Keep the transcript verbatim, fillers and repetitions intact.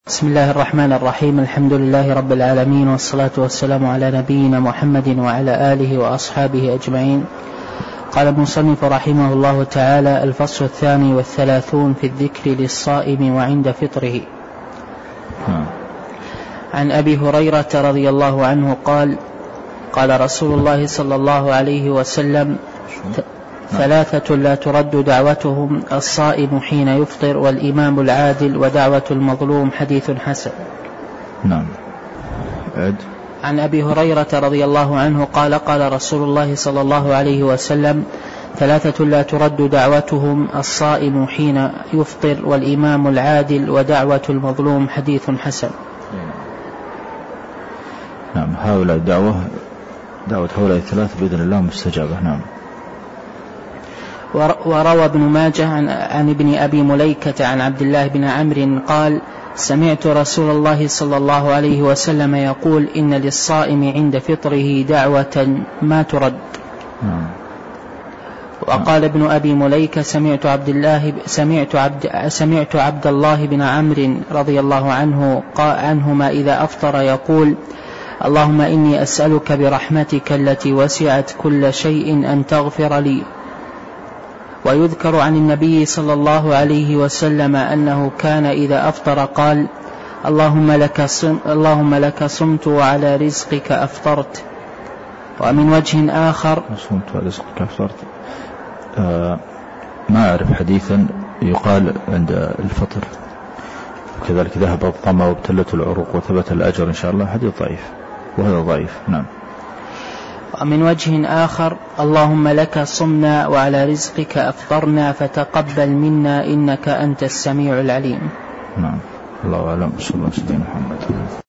بسم الله الرحمن الرحيم. الحمد لله رب العالمين، والصلاة والسلام على نبينا محمد وعلى آله وأصحابه أجمعين. قال المصنف رحمه الله تعالى: الفصل الثاني والثلاثون في الذكر للصائم وعند فطره. عن أبي هريرة رضي الله عنه قال: قال رسول الله صلى الله عليه وسلم: ثلاثة لا ترد دعوتهم: الصائم حين يفطر، والإمام العادل، ودعوة المظلوم. حديث حسن. نعم. عد. عن أبي هريرة رضي الله عنه قال: قال رسول الله صلى الله عليه وسلم: ثلاثة لا ترد دعوتهم: الصائم حين يفطر، والإمام العادل، ودعوة المظلوم. حديث حسن. نعم. هؤلاء الدعوة دعوة هؤلاء الثلاث بإذن الله مستجابة. نعم. وروى ابن ماجه عن, عن ابن أبي مليكة عن عبد الله بن عمرو قال: سمعت رسول الله صلى الله عليه وسلم يقول: إن للصائم عند فطره دعوة ما ترد. وقال ابن أبي مليكة: سمعت عبد الله سمعت عبد سمعت عبد الله بن عمرو رضي الله عنه عنهما إذا أفطر يقول: اللهم إني أسألك برحمتك التي وسعت كل شيء أن تغفر لي. ويذكر عن النبي صلى الله عليه وسلم أنه كان إذا أفطر قال: اللهم لك صم اللهم لك صمت وعلى رزقك أفطرت. ومن وجه آخر صمت وعلى رزقك أفطرت. آه ما أعرف حديثا يقال عند الفطر كذلك ذهب الظما وابتلت العروق وثبت الأجر إن شاء الله. حديث ضعيف، وهذا ضعيف. نعم. ومن وجه آخر: اللهم لك صمنا وعلى رزقك أفطرنا فتقبل منا إنك أنت السميع العليم. نعم. الله أعلم. صلى الله عليه وسلم. محمد.